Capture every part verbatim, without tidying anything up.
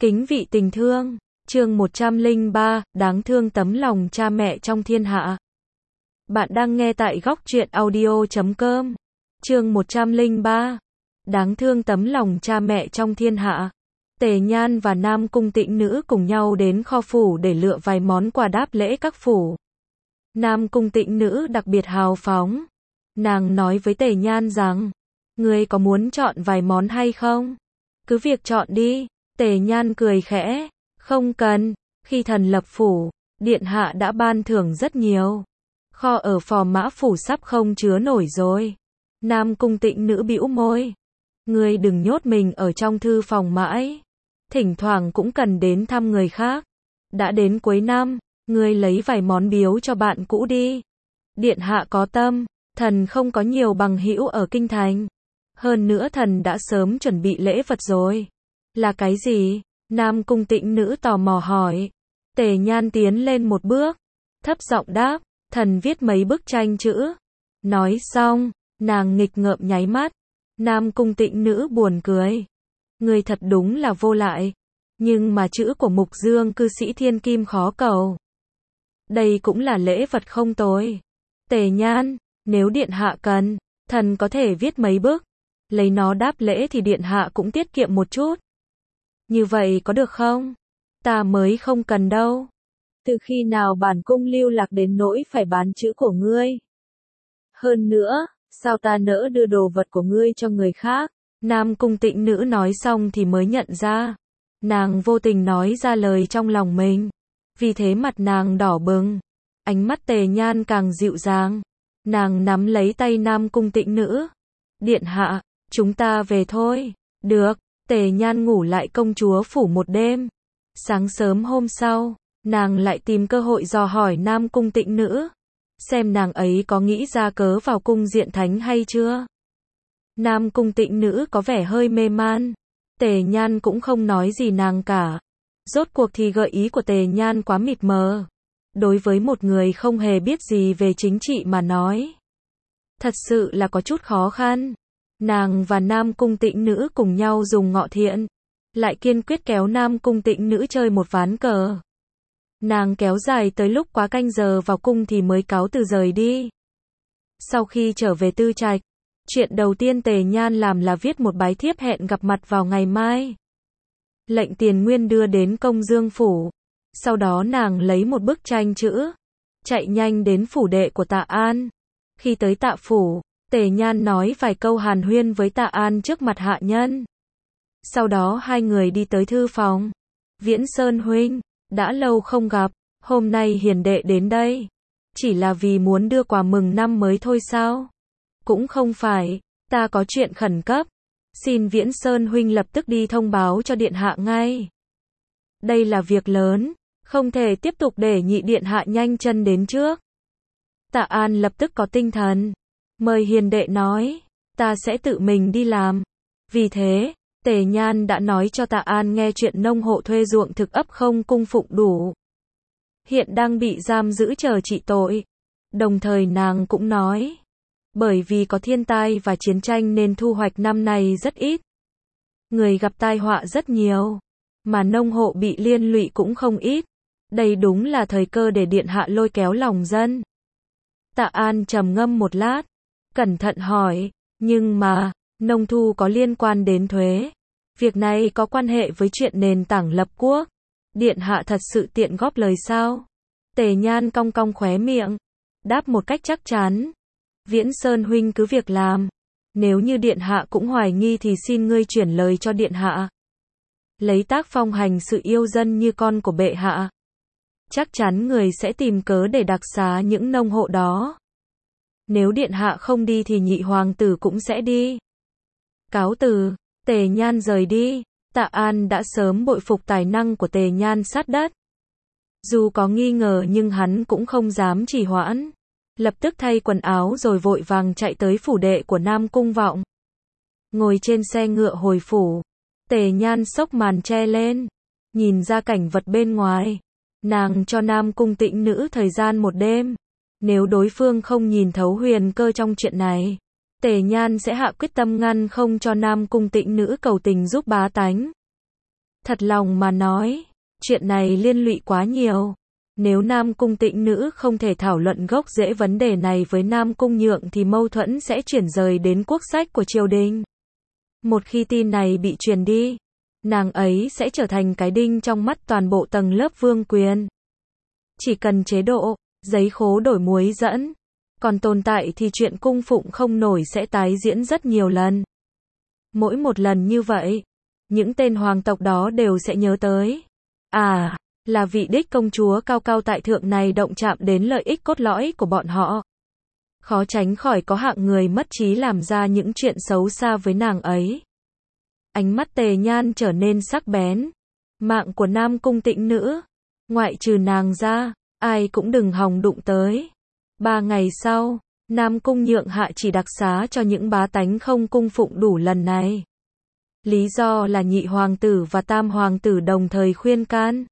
Kính vị tình thương, chương một trăm lẻ ba, đáng thương tấm lòng cha mẹ trong thiên hạ. Bạn đang nghe tại góc truyện audio chấm com. Chương một trăm lẻ ba, đáng thương tấm lòng cha mẹ trong thiên hạ. Tề Nhan và Nam Cung Tĩnh Nữ cùng nhau đến kho phủ để lựa vài món quà đáp lễ các phủ. Nam Cung Tĩnh Nữ đặc biệt hào phóng. Nàng nói với Tề Nhan rằng, ngươi có muốn chọn vài món hay không? Cứ việc chọn đi. Tề Nhan cười khẽ, không cần, khi thần lập phủ, điện hạ đã ban thưởng rất nhiều. Kho ở Phò Mã phủ sắp không chứa nổi rồi. Nam Cung Tĩnh Nữ bĩu môi, ngươi đừng nhốt mình ở trong thư phòng mãi, thỉnh thoảng cũng cần đến thăm người khác. Đã đến cuối năm, ngươi lấy vài món biếu cho bạn cũ đi. Điện hạ có tâm, thần không có nhiều bằng hữu ở kinh thành. Hơn nữa thần đã sớm chuẩn bị lễ vật rồi. Là cái gì? Nam Cung Tĩnh Nữ tò mò hỏi. Tề Nhan tiến lên một bước, thấp giọng đáp, thần viết mấy bức tranh chữ. Nói xong, nàng nghịch ngợm nháy mắt. Nam Cung Tĩnh Nữ buồn cười. Người thật đúng là vô lại. Nhưng mà chữ của Mục Dương cư sĩ thiên kim khó cầu. Đây cũng là lễ vật không tồi. Tề Nhan, nếu điện hạ cần, thần có thể viết mấy bức. Lấy nó đáp lễ thì điện hạ cũng tiết kiệm một chút. Như vậy có được không? Ta mới không cần đâu. Từ khi nào bản cung lưu lạc đến nỗi phải bán chữ của ngươi? Hơn nữa, sao ta nỡ đưa đồ vật của ngươi cho người khác? Nam Cung Tĩnh Nữ nói xong thì mới nhận ra. Nàng vô tình nói ra lời trong lòng mình. Vì thế mặt nàng đỏ bừng. Ánh mắt Tề Nhan càng dịu dàng. Nàng nắm lấy tay Nam Cung Tĩnh Nữ. Điện hạ, chúng ta về thôi. Được. Tề Nhan ngủ lại công chúa phủ một đêm. Sáng sớm hôm sau, nàng lại tìm cơ hội dò hỏi Nam Cung Tĩnh Nữ. Xem nàng ấy có nghĩ ra cớ vào cung diện thánh hay chưa. Nam Cung Tĩnh Nữ có vẻ hơi mê man. Tề Nhan cũng không nói gì nàng cả. Rốt cuộc thì gợi ý của Tề Nhan quá mịt mờ. Đối với một người không hề biết gì về chính trị mà nói, thật sự là có chút khó khăn. Nàng và Nam Cung Tĩnh Nữ cùng nhau dùng ngọ thiện, lại kiên quyết kéo Nam Cung Tĩnh Nữ chơi một ván cờ. Nàng kéo dài tới lúc quá canh giờ vào cung thì mới cáo từ rời đi. Sau khi trở về tư trạch, chuyện đầu tiên Tề Nhan làm là viết một bái thiếp hẹn gặp mặt vào ngày mai. Lệnh Tiền Nguyên đưa đến Công Dương phủ. Sau đó nàng lấy một bức tranh chữ, chạy nhanh đến phủ đệ của Tạ An. Khi tới Tạ phủ, Tề Nhan nói vài câu hàn huyên với Tạ An trước mặt hạ nhân. Sau đó hai người đi tới thư phòng. Viễn Sơn huynh, đã lâu không gặp, hôm nay hiền đệ đến đây. Chỉ là vì muốn đưa quà mừng năm mới thôi sao? Cũng không phải, ta có chuyện khẩn cấp. Xin Viễn Sơn huynh lập tức đi thông báo cho điện hạ ngay. Đây là việc lớn, không thể tiếp tục để nhị điện hạ nhanh chân đến trước. Tạ An lập tức có tinh thần. Mời hiền đệ nói, ta sẽ tự mình đi làm. Vì thế, Tề Nhan đã nói cho Tạ An nghe chuyện nông hộ thuê ruộng thực ấp không cung phụng đủ. Hiện đang bị giam giữ chờ trị tội. Đồng thời nàng cũng nói, bởi vì có thiên tai và chiến tranh nên thu hoạch năm nay rất ít. Người gặp tai họa rất nhiều, mà nông hộ bị liên lụy cũng không ít. Đây đúng là thời cơ để điện hạ lôi kéo lòng dân. Tạ An trầm ngâm một lát, cẩn thận hỏi, nhưng mà, nông thu có liên quan đến thuế. Việc này có quan hệ với chuyện nền tảng lập quốc. Điện hạ thật sự tiện góp lời sao? Tề Nhan cong cong khóe miệng, đáp một cách chắc chắn. Viễn Sơn huynh cứ việc làm. Nếu như điện hạ cũng hoài nghi thì xin ngươi chuyển lời cho điện hạ. Lấy tác phong hành sự yêu dân như con của bệ hạ. Chắc chắn người sẽ tìm cớ để đặc xá những nông hộ đó. Nếu điện hạ không đi thì nhị hoàng tử cũng sẽ đi. Cáo từ. Tề Nhan rời đi. Tạ An đã sớm bội phục tài năng của Tề Nhan sát đất. Dù có nghi ngờ nhưng hắn cũng không dám trì hoãn. Lập tức thay quần áo rồi vội vàng chạy tới phủ đệ của Nam Cung Vọng. Ngồi trên xe ngựa hồi phủ, Tề Nhan xốc màn che lên, nhìn ra cảnh vật bên ngoài. Nàng cho Nam Cung Tĩnh Nữ thời gian một đêm. Nếu đối phương không nhìn thấu huyền cơ trong chuyện này, Tề Nhan sẽ hạ quyết tâm ngăn không cho Nam Cung Tĩnh Nữ cầu tình giúp bá tánh. Thật lòng mà nói, chuyện này liên lụy quá nhiều. Nếu Nam Cung Tĩnh Nữ không thể thảo luận gốc rễ vấn đề này với Nam Cung Nhượng thì mâu thuẫn sẽ chuyển rời đến quốc sách của triều đình. Một khi tin này bị truyền đi, nàng ấy sẽ trở thành cái đinh trong mắt toàn bộ tầng lớp vương quyền. Chỉ cần chế độ, giấy khố đổi muối dẫn, còn tồn tại thì chuyện cung phụng không nổi sẽ tái diễn rất nhiều lần. Mỗi một lần như vậy, những tên hoàng tộc đó đều sẽ nhớ tới. À, là vị đích công chúa cao cao tại thượng này động chạm đến lợi ích cốt lõi của bọn họ. Khó tránh khỏi có hạng người mất trí làm ra những chuyện xấu xa với nàng ấy. Ánh mắt Tề Nhan trở nên sắc bén. Mạng của Nam Cung Tĩnh Nữ, ngoại trừ nàng ra, ai cũng đừng hòng đụng tới. Ba ngày sau, Nam Cung Nhượng hạ chỉ đặc xá cho những bá tánh không cung phụng đủ lần này. Lý do là nhị hoàng tử và tam hoàng tử đồng thời khuyên can.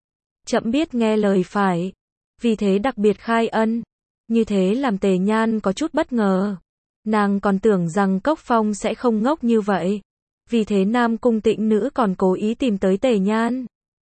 Trẫm biết nghe lời phải, vì thế đặc biệt khai ân. Như thế làm Tề Nhan có chút bất ngờ. Nàng còn tưởng rằng Cốc Phong sẽ không ngốc như vậy. Vì thế Nam Cung Tĩnh Nữ còn cố ý tìm tới Tề Nhan.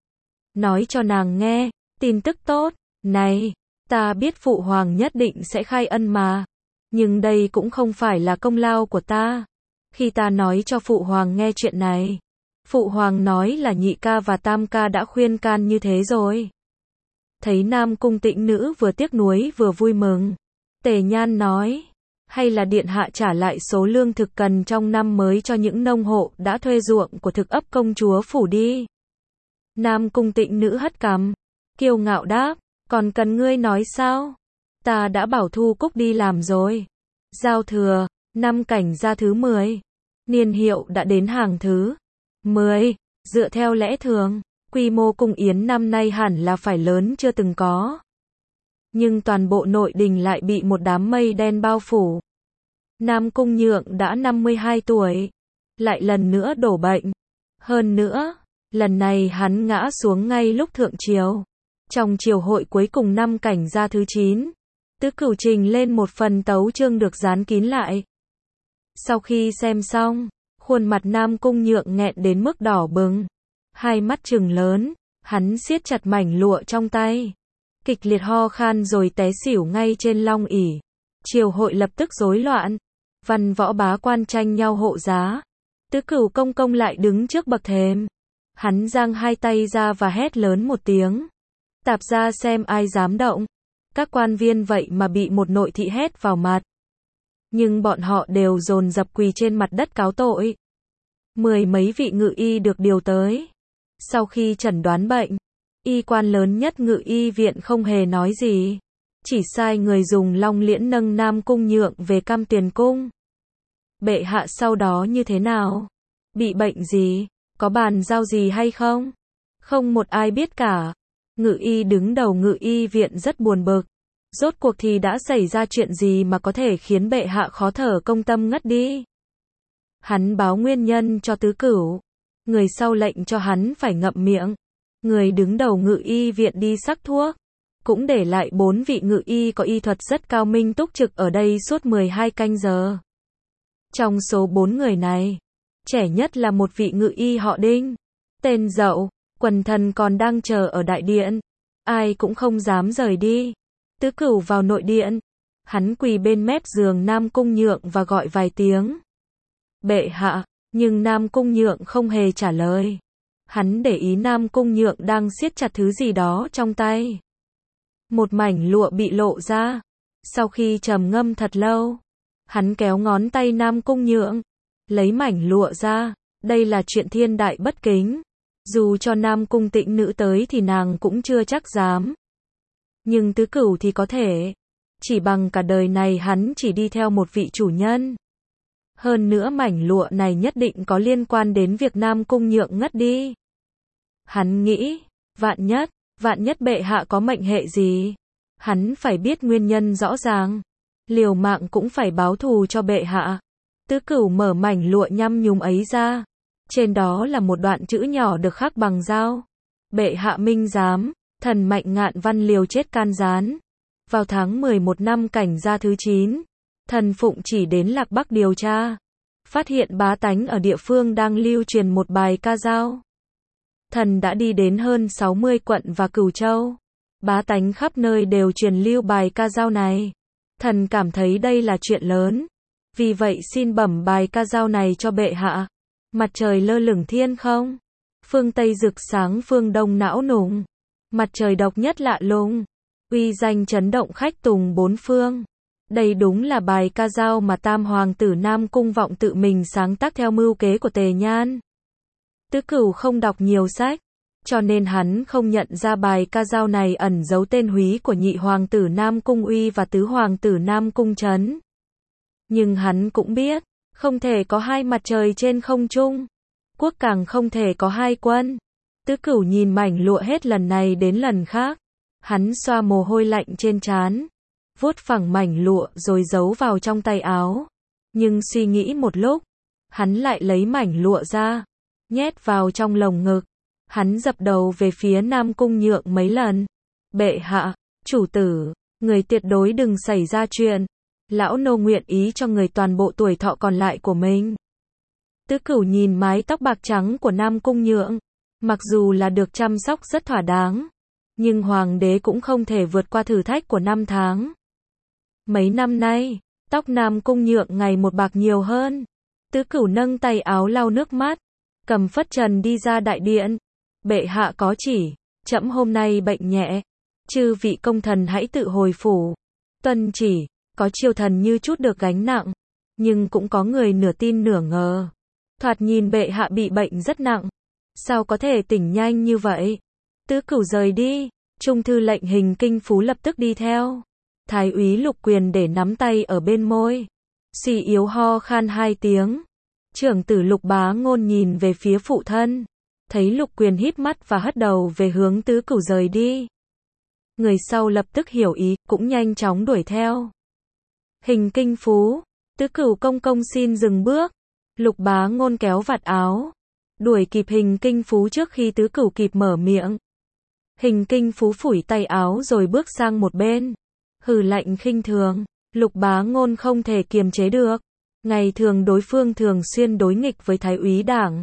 Nói cho nàng nghe, tin tức tốt, này, ta biết phụ hoàng nhất định sẽ khai ân mà. Nhưng đây cũng không phải là công lao của ta. Khi ta nói cho phụ hoàng nghe chuyện này, phụ hoàng nói là nhị ca và tam ca đã khuyên can như thế rồi. Thấy Nam Cung Tĩnh Nữ vừa tiếc nuối vừa vui mừng, Tề Nhan nói, hay là điện hạ trả lại số lương thực cần trong năm mới cho những nông hộ đã thuê ruộng của thực ấp công chúa phủ đi. Nam Cung Tĩnh Nữ hất cằm, kiêu ngạo đáp, còn cần ngươi nói sao? Ta đã bảo Thu Cúc đi làm rồi. Giao thừa, năm Cảnh Gia thứ mười. Niên hiệu đã đến hàng thứ mười. Dựa theo lẽ thường, quy mô cung yến năm nay hẳn là phải lớn chưa từng có. Nhưng toàn bộ nội đình lại bị một đám mây đen bao phủ. Nam Cung Nhượng đã năm mươi hai tuổi, lại lần nữa đổ bệnh. Hơn nữa, lần này hắn ngã xuống ngay lúc thượng triều. Trong triều hội cuối cùng năm Cảnh Gia thứ chín, Tứ Cửu trình lên một phần tấu chương được dán kín lại. Sau khi xem xong, khuôn mặt Nam Cung Nhượng nghẹn đến mức đỏ bừng. Hai mắt trừng lớn, hắn siết chặt mảnh lụa trong tay. Kịch liệt ho khan rồi té xỉu ngay trên long ỷ. Triều hội lập tức rối loạn. Văn võ bá quan tranh nhau hộ giá. Tứ Cửu công công lại đứng trước bậc thềm. Hắn giang hai tay ra và hét lớn một tiếng. Tạp ra xem ai dám động. Các quan viên vậy mà bị một nội thị hét vào mặt. Nhưng bọn họ đều dồn dập quỳ trên mặt đất cáo tội. Mười mấy vị ngự y được điều tới. Sau khi chẩn đoán bệnh, y quan lớn nhất ngự y viện không hề nói gì. Chỉ sai người dùng long liễn nâng Nam Cung Nhượng về Cam Tuyền Cung. Bệ hạ sau đó như thế nào? Bị bệnh gì? Có bàn giao gì hay không? Không một ai biết cả. Ngự y đứng đầu ngự y viện rất buồn bực. Rốt cuộc thì đã xảy ra chuyện gì mà có thể khiến bệ hạ khó thở công tâm ngất đi? Hắn báo nguyên nhân cho Tứ Cửu. Người sau lệnh cho hắn phải ngậm miệng. Người đứng đầu ngự y viện đi sắc thuốc. Cũng để lại bốn vị ngự y có y thuật rất cao minh túc trực ở đây suốt mười hai canh giờ. Trong số bốn người này, trẻ nhất là một vị ngự y họ Đinh. Tên Dậu, quần thần còn đang chờ ở đại điện. Ai cũng không dám rời đi. Tứ Cửu vào nội điện. Hắn quỳ bên mép giường Nam Cung Nhượng và gọi vài tiếng. Bệ hạ, nhưng Nam Cung Nhượng không hề trả lời. Hắn để ý Nam Cung Nhượng đang siết chặt thứ gì đó trong tay. Một mảnh lụa bị lộ ra. Sau khi trầm ngâm thật lâu, hắn kéo ngón tay Nam Cung Nhượng, lấy mảnh lụa ra. Đây là chuyện thiên đại bất kính. Dù cho Nam Cung Tĩnh Nữ tới thì nàng cũng chưa chắc dám. Nhưng Tứ Cửu thì có thể. Chỉ bằng cả đời này hắn chỉ đi theo một vị chủ nhân. Hơn nữa mảnh lụa này nhất định có liên quan đến việc Nam Cung Nhượng ngất đi. Hắn nghĩ, vạn nhất, vạn nhất bệ hạ có mệnh hệ gì. Hắn phải biết nguyên nhân rõ ràng. Liều mạng cũng phải báo thù cho bệ hạ. Tứ Cửu mở mảnh lụa nhăm nhúm ấy ra. Trên đó là một đoạn chữ nhỏ được khắc bằng dao. Bệ hạ minh giám, thần Mạnh Ngạn Văn liều chết can gián. Vào tháng mười một năm Cảnh Gia thứ chín, thần phụng chỉ đến Lạc Bắc điều tra. Phát hiện bá tánh ở địa phương đang lưu truyền một bài ca dao. thần đã đi đến hơn sáu mươi quận và Cửu Châu. Bá tánh khắp nơi đều truyền lưu bài ca dao này. Thần cảm thấy đây là chuyện lớn. Vì vậy xin bẩm bài ca dao này cho bệ hạ. Mặt trời lơ lửng thiên không. Phương Tây rực sáng phương Đông não nùng. Mặt trời độc nhất lạ lùng. Uy danh chấn động khách tùng bốn phương. Đây đúng là bài ca dao mà Tam Hoàng tử Nam Cung Vọng tự mình sáng tác theo mưu kế của Tề Nhan. Tứ Cửu không đọc nhiều sách, cho nên hắn không nhận ra bài ca dao này ẩn giấu tên húy của nhị hoàng tử Nam Cung Uy và tứ hoàng tử Nam Cung Trấn. Nhưng hắn cũng biết, không thể có hai mặt trời trên không trung, quốc càng không thể có hai quân. Tứ Cửu nhìn mảnh lụa hết lần này đến lần khác, hắn xoa mồ hôi lạnh trên trán, vuốt phẳng mảnh lụa rồi giấu vào trong tay áo. Nhưng suy nghĩ một lúc, hắn lại lấy mảnh lụa ra, nhét vào trong lồng ngực. Hắn dập đầu về phía Nam Cung Nhượng mấy lần. Bệ hạ, chủ tử, người tuyệt đối đừng xảy ra chuyện. Lão nô nguyện ý cho người toàn bộ tuổi thọ còn lại của mình. Tứ Cửu nhìn mái tóc bạc trắng của Nam Cung Nhượng. Mặc dù là được chăm sóc rất thỏa đáng, nhưng hoàng đế cũng không thể vượt qua thử thách của năm tháng. Mấy năm nay, tóc Nam Cung Nhượng ngày một bạc nhiều hơn. Tứ Cửu nâng tay áo lau nước mắt, cầm phất trần đi ra đại điện. Bệ hạ có chỉ, trẫm hôm nay bệnh nhẹ, chư vị công thần hãy tự hồi phủ. Tuân chỉ. Có triều thần như chút được gánh nặng, nhưng cũng có người nửa tin nửa ngờ. Thoạt nhìn bệ hạ bị bệnh rất nặng, sao có thể tỉnh nhanh như vậy? Tứ Cửu rời đi, trung thư lệnh Hình Kinh Phú lập tức đi theo. Thái úy Lục Quyền để nắm tay ở bên môi, suy yếu ho khan hai tiếng. Trưởng tử Lục Bá Ngôn nhìn về phía phụ thân, thấy Lục Quyền híp mắt và hất đầu về hướng Tứ Cửu rời đi. Người sau lập tức hiểu ý, cũng nhanh chóng đuổi theo. Hình Kinh Phú, Tứ Cửu công công xin dừng bước. Lục Bá Ngôn kéo vạt áo, đuổi kịp Hình Kinh Phú trước khi Tứ Cửu kịp mở miệng. Hình Kinh Phú phủi tay áo rồi bước sang một bên, hừ lạnh khinh thường. Lục Bá Ngôn không thể kiềm chế được. Ngày thường đối phương thường xuyên đối nghịch với Thái úy đảng.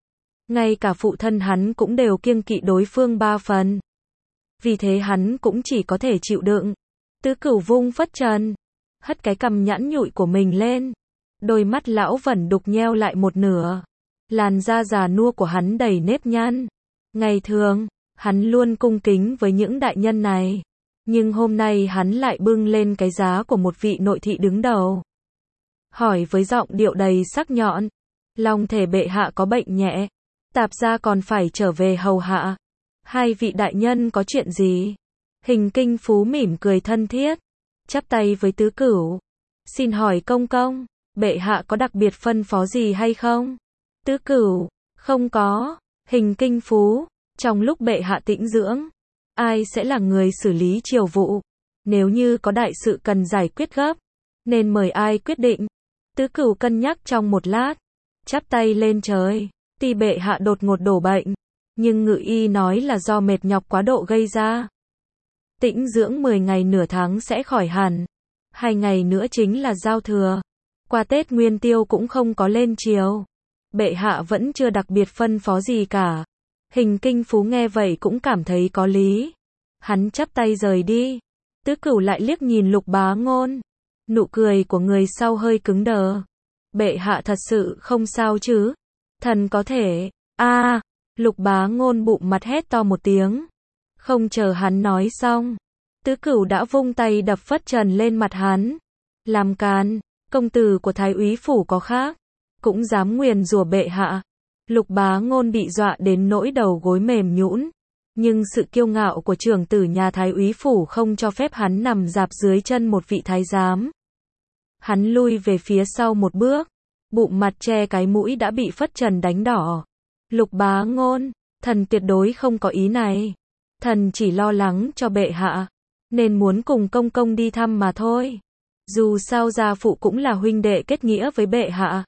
Ngay cả phụ thân hắn cũng đều kiêng kỵ đối phương ba phần. Vì thế hắn cũng chỉ có thể chịu đựng. Tứ Cửu vung phất trần, hất cái cằm nhẵn nhụi của mình lên. Đôi mắt lão vẩn đục nheo lại một nửa. Làn da già nua của hắn đầy nếp nhăn. Ngày thường, hắn luôn cung kính với những đại nhân này. Nhưng hôm nay hắn lại bưng lên cái giá của một vị nội thị đứng đầu. Hỏi với giọng điệu đầy sắc nhọn. Long thể bệ hạ có bệnh nhẹ, tạp gia còn phải trở về hầu hạ. Hai vị đại nhân có chuyện gì? Hình Kinh Phú mỉm cười thân thiết, chắp tay với Tứ Cửu. Xin hỏi công công, bệ hạ có đặc biệt phân phó gì hay không? Tứ Cửu, không có. Hình Kinh Phú, trong lúc bệ hạ tĩnh dưỡng, ai sẽ là người xử lý triều vụ? Nếu như có đại sự cần giải quyết gấp, nên mời ai quyết định? Tứ Cửu cân nhắc trong một lát, chắp tay lên trời. Tuy bệ hạ đột ngột đổ bệnh, nhưng ngự y nói là do mệt nhọc quá độ gây ra. Tĩnh dưỡng mười ngày nửa tháng sẽ khỏi hẳn. Hai ngày nữa chính là giao thừa. Qua Tết Nguyên Tiêu cũng không có lên triều. Bệ hạ vẫn chưa đặc biệt phân phó gì cả. Hình Kinh Phú nghe vậy cũng cảm thấy có lý. Hắn chắp tay rời đi. Tứ Cửu lại liếc nhìn Lục Bá Ngôn. Nụ cười của người sau hơi cứng đờ. Bệ hạ thật sự không sao chứ? Thần có thể. A, à, Lục Bá Ngôn bụng mặt hét to một tiếng. Không chờ hắn nói xong, Tứ Cửu đã vung tay đập phất trần lên mặt hắn. Làm càn, công tử của Thái úy phủ có khác, cũng dám nguyền rủa bệ hạ. Lục Bá Ngôn bị dọa đến nỗi đầu gối mềm nhũn, nhưng sự kiêu ngạo của trưởng tử nhà Thái úy phủ không cho phép hắn nằm rạp dưới chân một vị thái giám. Hắn lui về phía sau một bước, bụng mặt che cái mũi đã bị phất trần đánh đỏ. Lục Bá Ngôn, thần tuyệt đối không có ý này. Thần chỉ lo lắng cho bệ hạ, nên muốn cùng công công đi thăm mà thôi. Dù sao gia phụ cũng là huynh đệ kết nghĩa với bệ hạ.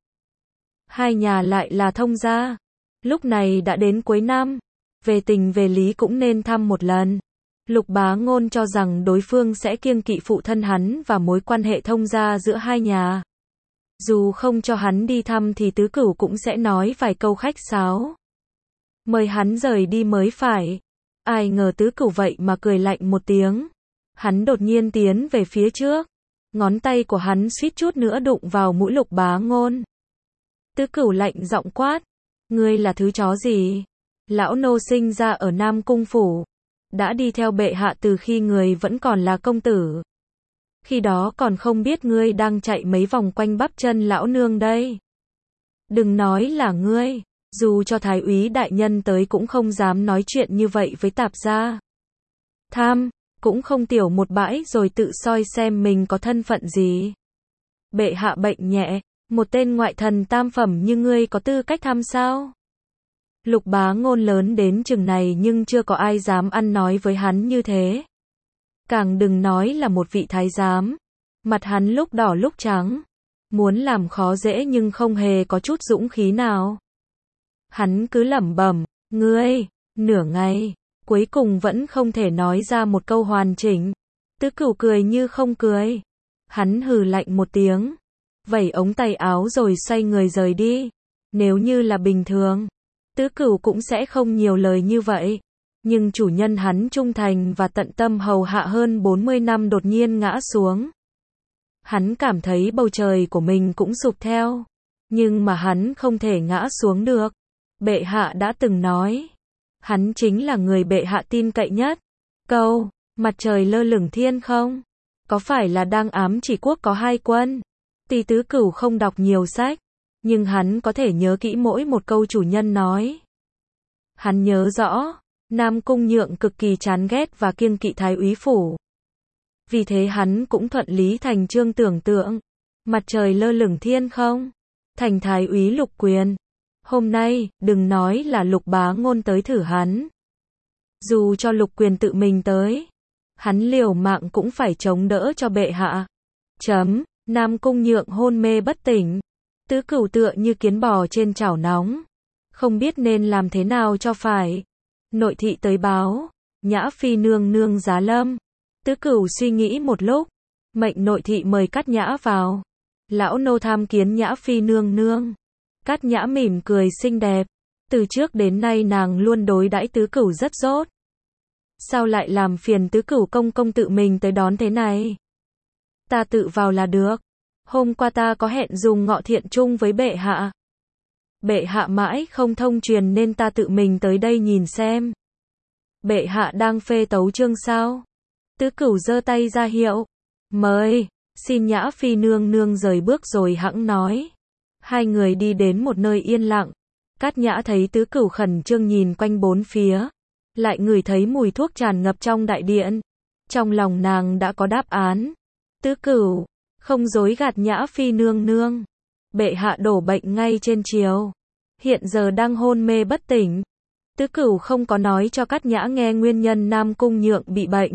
Hai nhà lại là thông gia. Lúc này đã đến cuối năm, về tình về lý cũng nên thăm một lần. Lục Bá Ngôn cho rằng đối phương sẽ kiêng kỵ phụ thân hắn và mối quan hệ thông gia giữa hai nhà. Dù không cho hắn đi thăm thì Tứ Cửu cũng sẽ nói vài câu khách sáo. mời hắn rời đi mới phải. Ai ngờ Tứ Cửu vậy mà cười lạnh một tiếng. Hắn đột nhiên tiến về phía trước. Ngón tay của hắn suýt chút nữa đụng vào mũi Lục Bá Ngôn. Tứ Cửu lạnh giọng quát. Ngươi là thứ chó gì? Lão nô sinh ra ở Nam Cung Phủ. Đã đi theo bệ hạ từ khi người vẫn còn là công tử. Khi đó còn không biết ngươi đang chạy mấy vòng quanh bắp chân lão nương đây. Đừng nói là ngươi. Dù cho thái úy đại nhân tới cũng không dám nói chuyện như vậy với tạp gia. Tham, cũng không tiểu một bãi rồi tự soi xem mình có thân phận gì. Bệ hạ bệnh nhẹ, một tên ngoại thần tam phẩm như ngươi có tư cách tham sao? Lục Bá Ngôn lớn đến chừng này nhưng chưa có ai dám ăn nói với hắn như thế. Càng đừng nói là một vị thái giám. Mặt hắn lúc đỏ lúc trắng. Muốn làm khó dễ nhưng không hề có chút dũng khí nào. Hắn cứ lẩm bẩm, ngươi, nửa ngày, cuối cùng vẫn không thể nói ra một câu hoàn chỉnh. Tứ Cửu cười như không cười. Hắn hừ lạnh một tiếng, vẩy ống tay áo rồi xoay người rời đi. Nếu như là bình thường, Tứ Cửu cũng sẽ không nhiều lời như vậy. Nhưng chủ nhân hắn trung thành và tận tâm hầu hạ hơn bốn mươi năm đột nhiên ngã xuống. Hắn cảm thấy bầu trời của mình cũng sụp theo. Nhưng mà hắn không thể ngã xuống được. Bệ hạ đã từng nói. Hắn chính là người bệ hạ tin cậy nhất. Câu, mặt trời lơ lửng thiên không? Có phải là đang ám chỉ quốc có hai quân? Tuy Tứ Cửu không đọc nhiều sách. Nhưng hắn có thể nhớ kỹ mỗi một câu chủ nhân nói. Hắn nhớ rõ. Nam Cung Nhượng cực kỳ chán ghét và kiêng kỵ thái úy phủ. Vì thế hắn cũng thuận lý thành chương tưởng tượng. Mặt trời lơ lửng thiên không? Thành thái úy lục quyền. Hôm nay, đừng nói là Lục Bá Ngôn tới thử hắn. Dù cho Lục Quyền tự mình tới, hắn liều mạng cũng phải chống đỡ cho bệ hạ. Chấm, Nam Cung Nhượng hôn mê bất tỉnh. Tứ Cửu tựa như kiến bò trên chảo nóng. Không biết nên làm thế nào cho phải. Nội thị tới báo, Nhã Phi nương nương giá lâm. Tứ Cửu suy nghĩ một lúc, mệnh nội thị mời Cát Nhã vào. Lão nô tham kiến Nhã Phi nương nương. Cát Nhã mỉm cười xinh đẹp. Từ trước đến nay nàng luôn đối đãi Tứ Cửu rất tốt. Sao lại làm phiền Tứ Cửu công công tự mình tới đón thế này? Ta tự vào là được. Hôm qua ta có hẹn dùng ngọ thiện chung với bệ hạ. Bệ hạ mãi không thông truyền nên ta tự mình tới đây nhìn xem. Bệ hạ đang phê tấu chương sao? Tứ Cửu giơ tay ra hiệu. Mời, xin Nhã Phi nương nương rời bước rồi hẵng nói. Hai người đi đến một nơi yên lặng. Cát Nhã thấy Tứ Cửu khẩn trương nhìn quanh bốn phía. Lại ngửi thấy mùi thuốc tràn ngập trong đại điện. Trong lòng nàng đã có đáp án. Tứ Cửu, không dối gạt Nhã Phi nương nương. Bệ hạ đổ bệnh ngay trên triều. Hiện giờ đang hôn mê bất tỉnh. Tứ Cửu không có nói cho Cát Nhã nghe nguyên nhân Nam Cung Nhượng bị bệnh.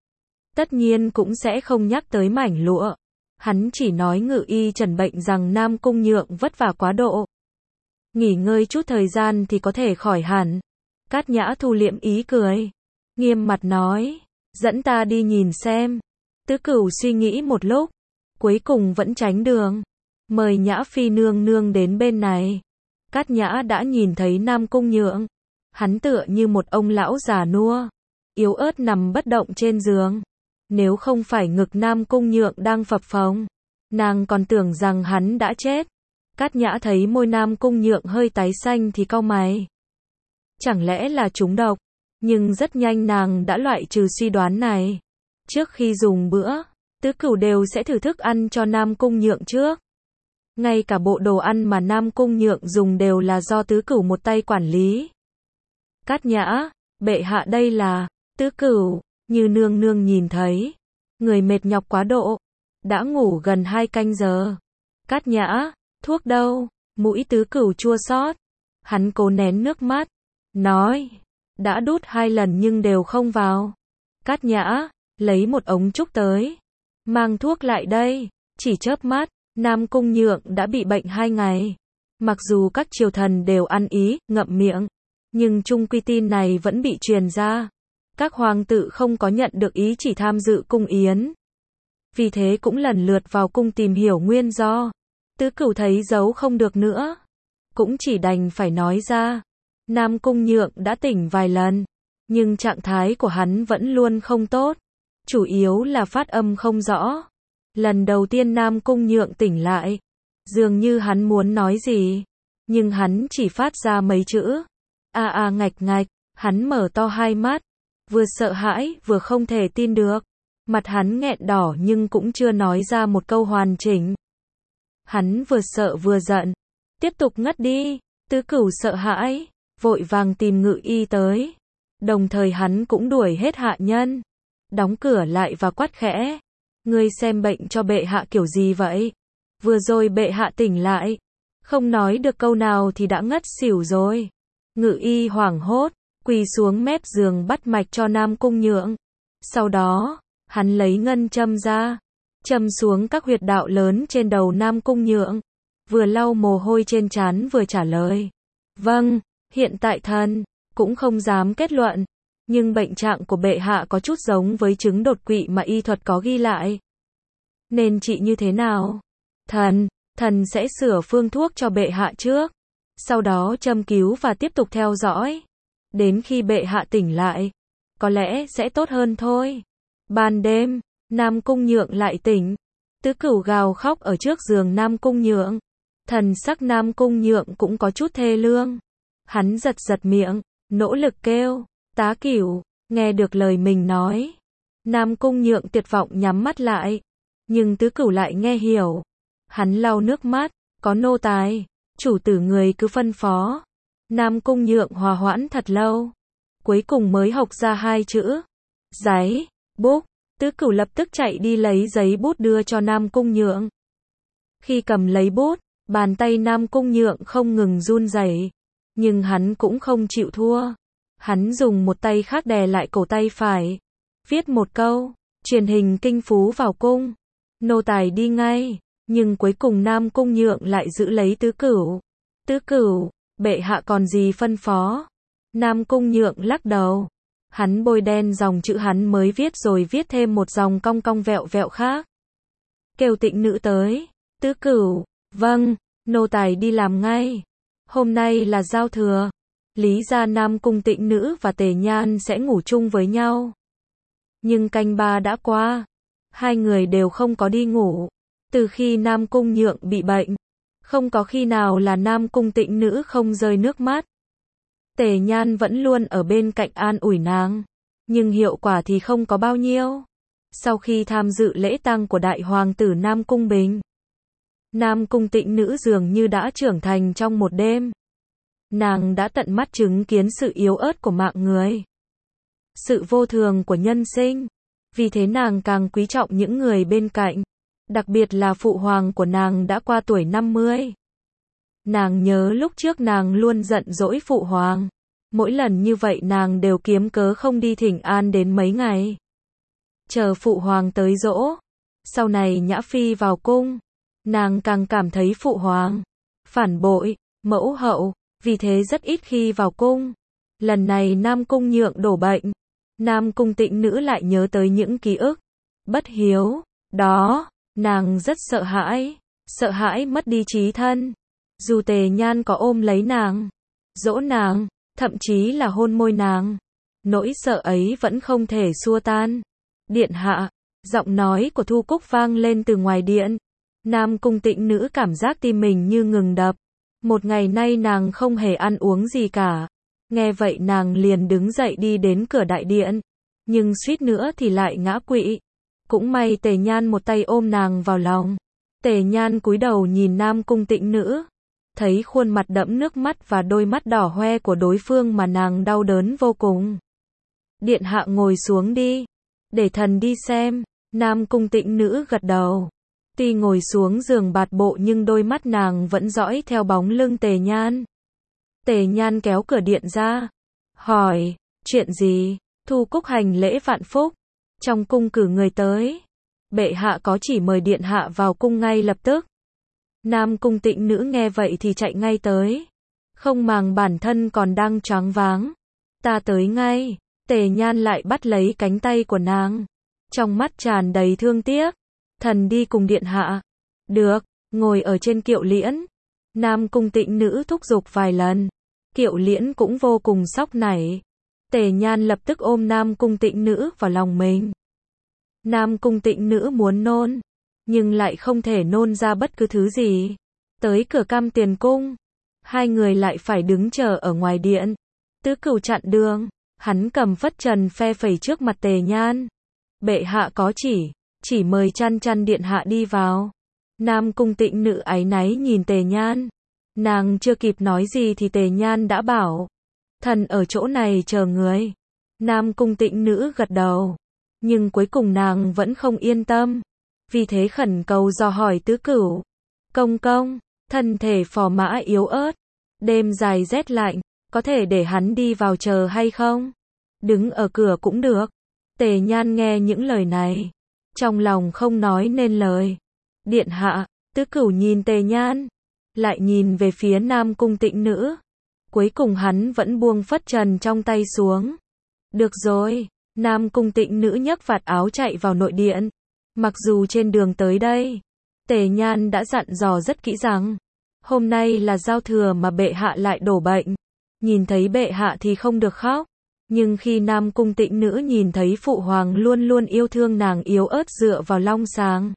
Tất nhiên cũng sẽ không nhắc tới mảnh lụa. Hắn chỉ nói ngự y trần bệnh rằng Nam Cung Nhượng vất vả quá độ. Nghỉ ngơi chút thời gian thì có thể khỏi hẳn. Cát Nhã thu liệm ý cười. Nghiêm mặt nói. Dẫn ta đi nhìn xem. Tứ Cửu suy nghĩ một lúc. Cuối cùng vẫn tránh đường. Mời Nhã Phi nương nương đến bên này. Cát Nhã đã nhìn thấy Nam Cung Nhượng. Hắn tựa như một ông lão già nua. Yếu ớt nằm bất động trên giường. Nếu không phải ngực Nam Cung Nhượng đang phập phồng, nàng còn tưởng rằng hắn đã chết. Cát Nhã thấy môi Nam Cung Nhượng hơi tái xanh thì cau mày. Chẳng lẽ là trúng độc? Nhưng rất nhanh nàng đã loại trừ suy đoán này. Trước khi dùng bữa, Tứ Cửu đều sẽ thử thức ăn cho Nam Cung Nhượng trước. Ngay cả bộ đồ ăn mà Nam Cung Nhượng dùng đều là do Tứ Cửu một tay quản lý. Cát Nhã, bệ hạ đây là, Tứ Cửu, như nương nương nhìn thấy. Người mệt nhọc quá độ. Đã ngủ gần hai canh giờ. Cát Nhã, thuốc đâu? Mũi Tứ Cửu chua xót. Hắn cố nén nước mắt. Nói, đã đút hai lần nhưng đều không vào. Cát Nhã, lấy một ống trúc tới. Mang thuốc lại đây. Chỉ chớp mắt, Nam Cung Nhượng đã bị bệnh hai ngày. Mặc dù các triều thần đều ăn ý, ngậm miệng. Nhưng chung quy tin này vẫn bị truyền ra. Các hoàng tử không có nhận được ý chỉ tham dự cung yến. Vì thế cũng lần lượt vào cung tìm hiểu nguyên do. Tứ Cửu thấy giấu không được nữa. Cũng chỉ đành phải nói ra. Nam Cung Nhượng đã tỉnh vài lần, nhưng trạng thái của hắn vẫn luôn không tốt, chủ yếu là phát âm không rõ. Lần đầu tiên Nam Cung Nhượng tỉnh lại, dường như hắn muốn nói gì, nhưng hắn chỉ phát ra mấy chữ. A a ngạch ngạch, hắn mở to hai mắt, vừa sợ hãi vừa không thể tin được. Mặt hắn nghẹn đỏ nhưng cũng chưa nói ra một câu hoàn chỉnh. Hắn vừa sợ vừa giận, tiếp tục ngất đi. Tứ Cửu sợ hãi, vội vàng tìm ngự y tới. Đồng thời hắn cũng đuổi hết hạ nhân, đóng cửa lại và quát khẽ. Ngươi xem bệnh cho bệ hạ kiểu gì vậy? Vừa rồi bệ hạ tỉnh lại, không nói được câu nào thì đã ngất xỉu rồi. Ngự y hoảng hốt, quỳ xuống mép giường bắt mạch cho Nam Cung Nhượng. Sau đó, hắn lấy ngân châm ra, châm xuống các huyệt đạo lớn trên đầu Nam Cung Nhượng, vừa lau mồ hôi trên trán vừa trả lời. Vâng, hiện tại thần cũng không dám kết luận, nhưng bệnh trạng của bệ hạ có chút giống với chứng đột quỵ mà y thuật có ghi lại. Nên trị như thế nào? Thần, thần sẽ sửa phương thuốc cho bệ hạ trước, sau đó châm cứu và tiếp tục theo dõi. Đến khi bệ hạ tỉnh lại, có lẽ sẽ tốt hơn thôi. Ban đêm, Nam Cung Nhượng lại tỉnh. Tứ Cửu gào khóc ở trước giường Nam Cung Nhượng. Thần sắc Nam Cung Nhượng cũng có chút thê lương. Hắn giật giật miệng, nỗ lực kêu, Tá Cửu, nghe được lời mình nói. Nam Cung Nhượng tuyệt vọng nhắm mắt lại, nhưng Tứ Cửu lại nghe hiểu. Hắn lau nước mắt, có nô tài, chủ tử người cứ phân phó. Nam Cung Nhượng hòa hoãn thật lâu, cuối cùng mới học ra hai chữ. Giấy, bút. Tứ Cửu lập tức chạy đi lấy giấy bút đưa cho Nam Cung Nhượng. Khi cầm lấy bút, bàn tay Nam Cung Nhượng không ngừng run rẩy, nhưng hắn cũng không chịu thua. Hắn dùng một tay khác đè lại cổ tay phải, viết một câu, truyền hình kinh phú vào cung. Nô tài đi ngay, nhưng cuối cùng Nam Cung Nhượng lại giữ lấy Tứ Cửu. Tứ Cửu, bệ hạ còn gì phân phó? Nam Cung Nhượng lắc đầu. Hắn bôi đen dòng chữ hắn mới viết rồi viết thêm một dòng cong cong vẹo vẹo khác. Kêu Tịnh nữ tới. Tứ Cửu, vâng, nô tài đi làm ngay. Hôm nay là giao thừa, lý ra Nam Cung Tịnh nữ và Tề Nhan sẽ ngủ chung với nhau. Nhưng canh ba đã qua, hai người đều không có đi ngủ. Từ khi Nam Cung Nhượng bị bệnh, không có khi nào là Nam Cung Tịnh nữ không rơi nước mắt. Tề Nhan vẫn luôn ở bên cạnh an ủi nàng, nhưng hiệu quả thì không có bao nhiêu. Sau khi tham dự lễ tang của đại hoàng tử Nam Cung Bình, Nam Cung Tịnh nữ dường như đã trưởng thành trong một đêm. Nàng đã tận mắt chứng kiến sự yếu ớt của mạng người, sự vô thường của nhân sinh. Vì thế nàng càng quý trọng những người bên cạnh, đặc biệt là phụ hoàng của nàng đã qua tuổi năm mươi. Nàng nhớ lúc trước nàng luôn giận dỗi phụ hoàng. Mỗi lần như vậy nàng đều kiếm cớ không đi thỉnh an đến mấy ngày. Chờ phụ hoàng tới dỗ. Sau này Nhã Phi vào cung, nàng càng cảm thấy phụ hoàng phản bội, mẫu hậu, vì thế rất ít khi vào cung. Lần này Nam Cung Nhượng đổ bệnh, Nam Cung Tịnh nữ lại nhớ tới những ký ức bất hiếu đó, nàng rất sợ hãi, sợ hãi mất đi trí thân. Dù Tề Nhan có ôm lấy nàng, dỗ nàng, thậm chí là hôn môi nàng, nỗi sợ ấy vẫn không thể xua tan. Điện hạ, giọng nói của Thu Cúc vang lên từ ngoài điện. Nam Cung Tịnh nữ cảm giác tim mình như ngừng đập. Một ngày nay nàng không hề ăn uống gì cả. Nghe vậy nàng liền đứng dậy đi đến cửa đại điện, nhưng suýt nữa thì lại ngã quỵ. Cũng may Tề Nhan một tay ôm nàng vào lòng. Tề Nhan cúi đầu nhìn Nam Cung Tịnh nữ, thấy khuôn mặt đẫm nước mắt và đôi mắt đỏ hoe của đối phương mà nàng đau đớn vô cùng. Điện hạ ngồi xuống đi, để thần đi xem. Nam Cung Tịnh nữ gật đầu. Tuy ngồi xuống giường bạt bộ nhưng đôi mắt nàng vẫn dõi theo bóng lưng Tề Nhan. Tề Nhan kéo cửa điện ra, hỏi, chuyện gì? Thu Cúc hành lễ vạn phúc, trong cung cử người tới. Bệ hạ có chỉ mời điện hạ vào cung ngay lập tức. Nam Cung Tịnh nữ nghe vậy thì chạy ngay tới, không màng bản thân còn đang choáng váng. Ta tới ngay. Tề Nhan lại bắt lấy cánh tay của nàng, trong mắt tràn đầy thương tiếc. Thần đi cùng điện hạ. Được, ngồi ở trên kiệu liễn. Nam Cung Tịnh nữ thúc giục vài lần. Kiệu Liễn cũng vô cùng sốc nảy. Tề Nhan lập tức ôm Nam Cung Tịnh Nữ vào lòng mình. Nam Cung Tịnh Nữ muốn nôn, nhưng lại không thể nôn ra bất cứ thứ gì. Tới cửa Cam Tiền Cung, hai người lại phải đứng chờ ở ngoài điện. Tứ Cửu chặn đường, hắn cầm phất trần phe phẩy trước mặt Tề Nhan. Bệ hạ có chỉ, chỉ mời Chăn Chăn điện hạ đi vào. Nam Cung Tịnh Nữ áy náy nhìn Tề Nhan. Nàng chưa kịp nói gì thì Tề Nhan đã bảo, thần ở chỗ này chờ người. Nam Cung Tịnh Nữ gật đầu, nhưng cuối cùng nàng vẫn không yên tâm, vì thế khẩn cầu dò hỏi Tứ Cửu. Công công, thân thể phò mã yếu ớt, đêm dài rét lạnh, có thể để hắn đi vào chờ hay không? Đứng ở cửa cũng được. Tề Nhan nghe những lời này, trong lòng không nói nên lời. Điện hạ, Tứ Cửu nhìn Tề Nhan, lại nhìn về phía Nam Cung Tịnh Nữ. Cuối cùng hắn vẫn buông phất trần trong tay xuống. Được rồi, Nam Cung Tịnh Nữ nhấc vạt áo chạy vào nội điện. Mặc dù trên đường tới đây, Tề Nhan đã dặn dò rất kỹ rằng, hôm nay là giao thừa mà bệ hạ lại đổ bệnh. Nhìn thấy bệ hạ thì không được khóc. Nhưng khi Nam Cung Tịnh Nữ nhìn thấy phụ hoàng luôn luôn yêu thương nàng yếu ớt dựa vào long sàng,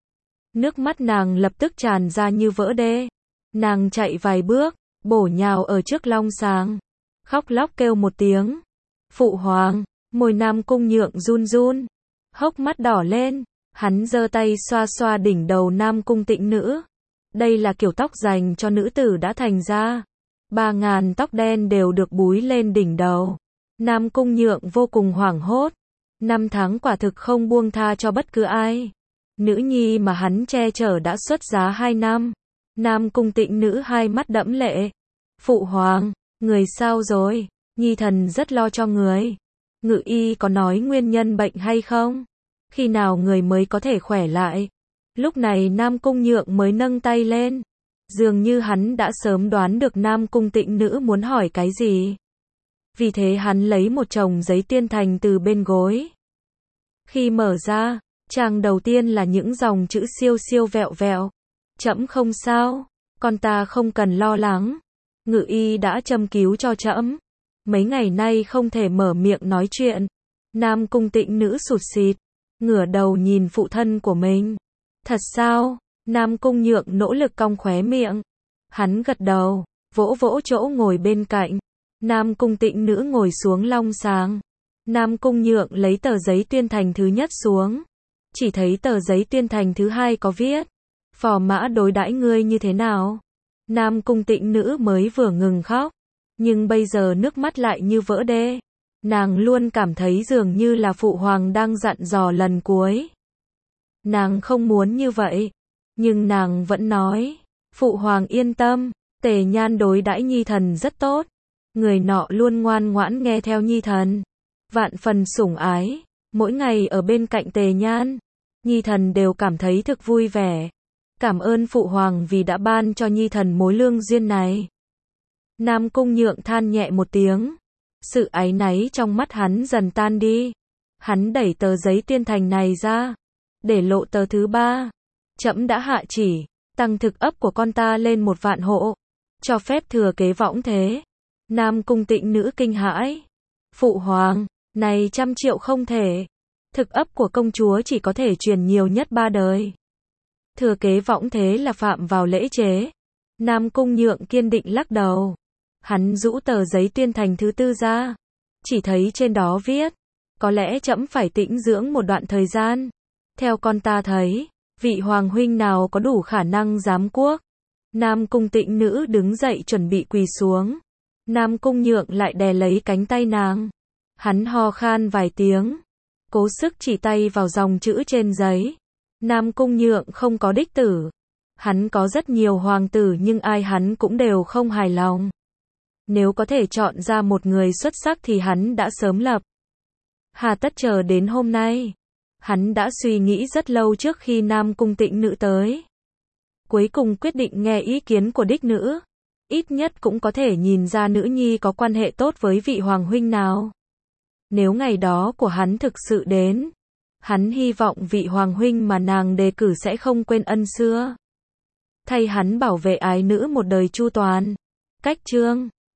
nước mắt nàng lập tức tràn ra như vỡ đê. Nàng chạy vài bước, bổ nhào ở trước long sàng, khóc lóc kêu một tiếng. Phụ hoàng, môi Nam Cung Nhượng run run, hốc mắt đỏ lên, hắn giơ tay xoa xoa đỉnh đầu Nam Cung Tịnh Nữ. Đây là kiểu tóc dành cho nữ tử đã thành ra. Ba ngàn tóc đen đều được búi lên đỉnh đầu. Nam Cung Nhượng vô cùng hoảng hốt. Năm tháng quả thực không buông tha cho bất cứ ai. Nữ nhi mà hắn che chở đã xuất giá hai năm. Nam Cung Tịnh Nữ hai mắt đẫm lệ. Phụ hoàng, người sao rồi? Nhi thần rất lo cho người. Ngự y có nói nguyên nhân bệnh hay không? Khi nào người mới có thể khỏe lại? Lúc này Nam Cung Nhượng mới nâng tay lên. Dường như hắn đã sớm đoán được Nam Cung Tịnh Nữ muốn hỏi cái gì. Vì thế hắn lấy một chồng giấy tuyên thành từ bên gối. Khi mở ra, trang đầu tiên là những dòng chữ siêu siêu vẹo vẹo. Trẫm không sao, con ta không cần lo lắng. Ngự y đã châm cứu cho trẫm. Mấy ngày nay không thể mở miệng nói chuyện. Nam Cung Tịnh Nữ sụt sịt, ngửa đầu nhìn phụ thân của mình. Thật sao? Nam Cung Nhượng nỗ lực cong khóe miệng. Hắn gật đầu, vỗ vỗ chỗ ngồi bên cạnh. Nam Cung Tịnh Nữ ngồi xuống long sàng. Nam Cung Nhượng lấy tờ giấy tuyên thành thứ nhất xuống. Chỉ thấy tờ giấy tuyên thành thứ hai có viết, phò mã đối đãi ngươi như thế nào? Nam Cung Tịnh Nữ mới vừa ngừng khóc, nhưng bây giờ nước mắt lại như vỡ đê. Nàng luôn cảm thấy dường như là phụ hoàng đang dặn dò lần cuối. Nàng không muốn như vậy, nhưng nàng vẫn nói, phụ hoàng yên tâm, Tề Nhan đối đãi nhi thần rất tốt. Người nọ luôn ngoan ngoãn nghe theo nhi thần, vạn phần sủng ái, mỗi ngày ở bên cạnh Tề Nhan, nhi thần đều cảm thấy thực vui vẻ. Cảm ơn phụ hoàng vì đã ban cho nhi thần mối lương duyên này. Nam Cung Nhượng than nhẹ một tiếng, sự áy náy trong mắt hắn dần tan đi. Hắn đẩy tờ giấy tuyên thành này ra, để lộ tờ thứ ba. Trẫm đã hạ chỉ, tăng thực ấp của con ta lên một vạn hộ, cho phép thừa kế võng thế. Nam Cung Tịnh Nữ kinh hãi. Phụ hoàng, này trăm triệu không thể. Thực ấp của công chúa chỉ có thể truyền nhiều nhất ba đời. Thừa kế võng thế là phạm vào lễ chế. Nam Cung Nhượng kiên định lắc đầu. Hắn rũ tờ giấy tuyên thành thứ tư ra. Chỉ thấy trên đó viết, có lẽ trẫm phải tĩnh dưỡng một đoạn thời gian. Theo con ta thấy, vị hoàng huynh nào có đủ khả năng giám quốc. Nam Cung Tịnh Nữ đứng dậy chuẩn bị quỳ xuống. Nam Cung Nhượng lại đè lấy cánh tay nàng. Hắn ho khan vài tiếng, cố sức chỉ tay vào dòng chữ trên giấy. Nam Cung Nhượng không có đích tử. Hắn có rất nhiều hoàng tử nhưng ai hắn cũng đều không hài lòng. Nếu có thể chọn ra một người xuất sắc thì hắn đã sớm lập. Hà tất chờ đến hôm nay. Hắn đã suy nghĩ rất lâu trước khi Nam Cung Tịnh Nữ tới. Cuối cùng quyết định nghe ý kiến của đích nữ. Ít nhất cũng có thể nhìn ra nữ nhi có quan hệ tốt với vị hoàng huynh nào. Nếu ngày đó của hắn thực sự đến, hắn hy vọng vị hoàng huynh mà nàng đề cử sẽ không quên ân xưa. Thay hắn bảo vệ ái nữ một đời chu toàn. Cách chương